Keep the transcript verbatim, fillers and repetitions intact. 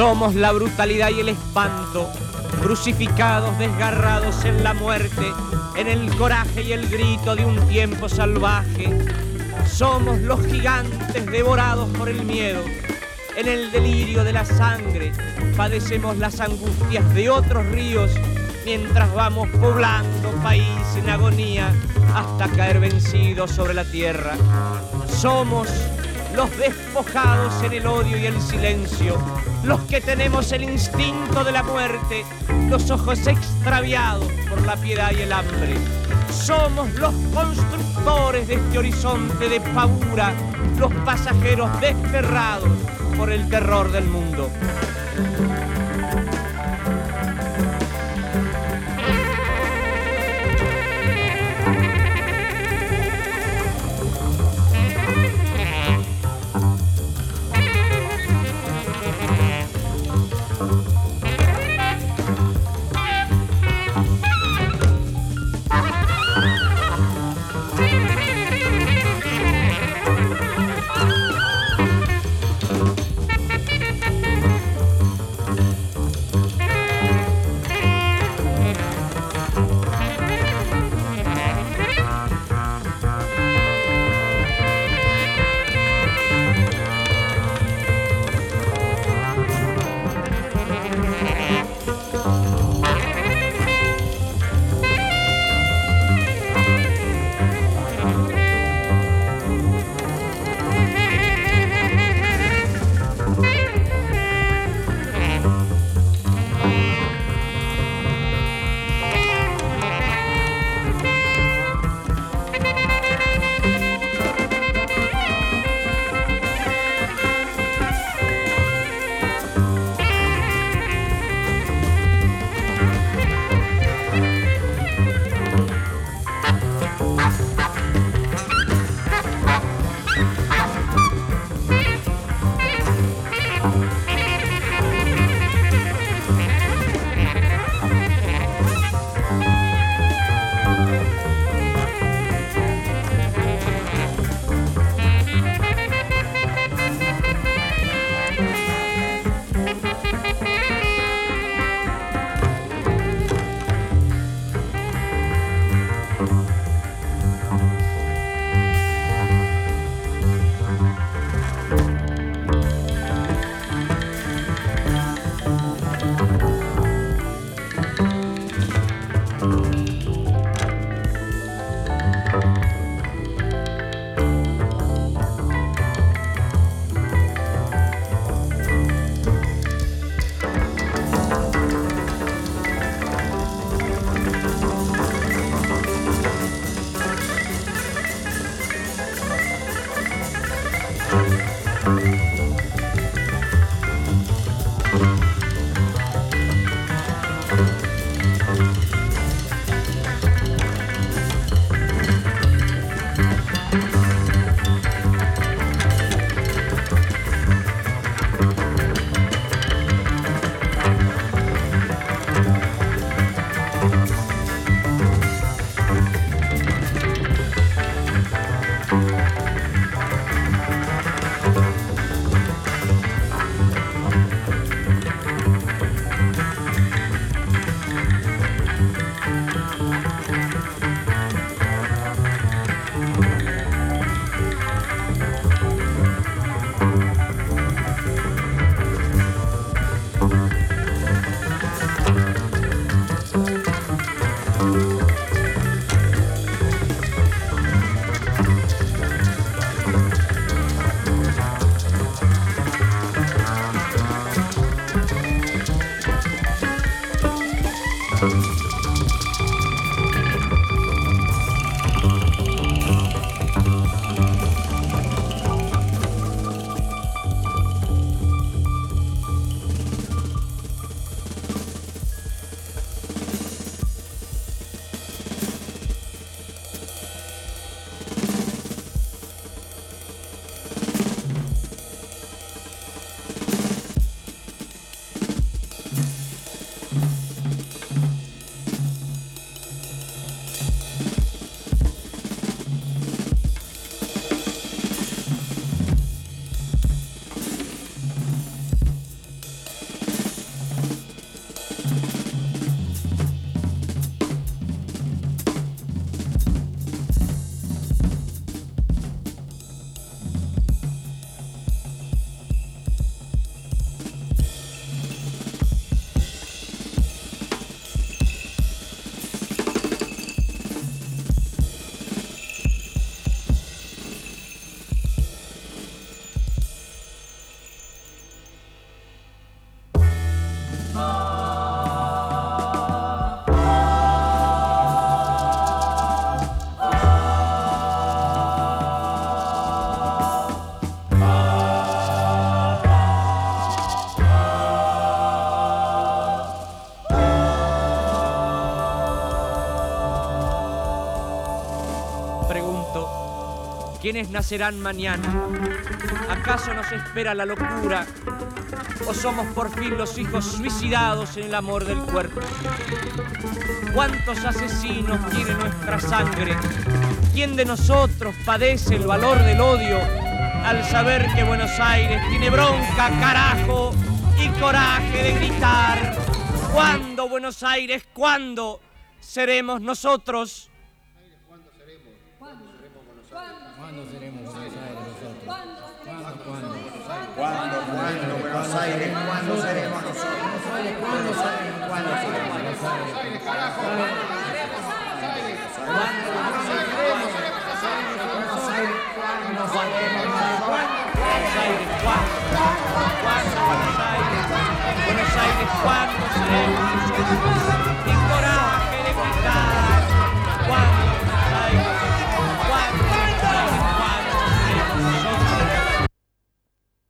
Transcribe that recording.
Somos la brutalidad y el espanto, crucificados, desgarrados en la muerte, en el coraje y el grito de un tiempo salvaje. Somos los gigantes devorados por el miedo. En el delirio de la sangre padecemos las angustias de otros ríos mientras vamos poblando país en agonía hasta caer vencidos sobre la tierra. Somos los despojados en el odio y el silencio, los que tenemos el instinto de la muerte, los ojos extraviados por la piedad y el hambre. Somos los constructores de este horizonte de pavura, los pasajeros desterrados por el terror del mundo. quienes nacerán mañana. ¿Acaso nos espera la locura? ¿O somos por fin los hijos suicidados en el amor del cuerpo? ¿Cuántos asesinos tiene nuestra sangre? ¿Quién de nosotros padece el valor del odio al saber que Buenos Aires tiene bronca, carajo, y coraje de gritar? ¿Cuándo, Buenos Aires, cuándo seremos nosotros? ¿Cuándo seremos? ¿Cuándo seremos Buenos Aires? ¿Cuándo seremos Buenos Aires nosotros? ¿Cuándo? ¿Cuándo? ¿Cuándo, cuándo, Buenos Aires? ¿Cuándo seremos nosotros? ¿Cuándo seremos? ¿Cuándo seremos Buenos Aires? Carajo, ¿cuándo seremos Buenos Aires? ¿Cuándo seremos Buenos Aires? ¿Cuándo seremos Buenos Aires? ¿Cuándo? ¿Cuándo, Buenos Aires? Buenos Aires, ¿cuándo seremos nosotros?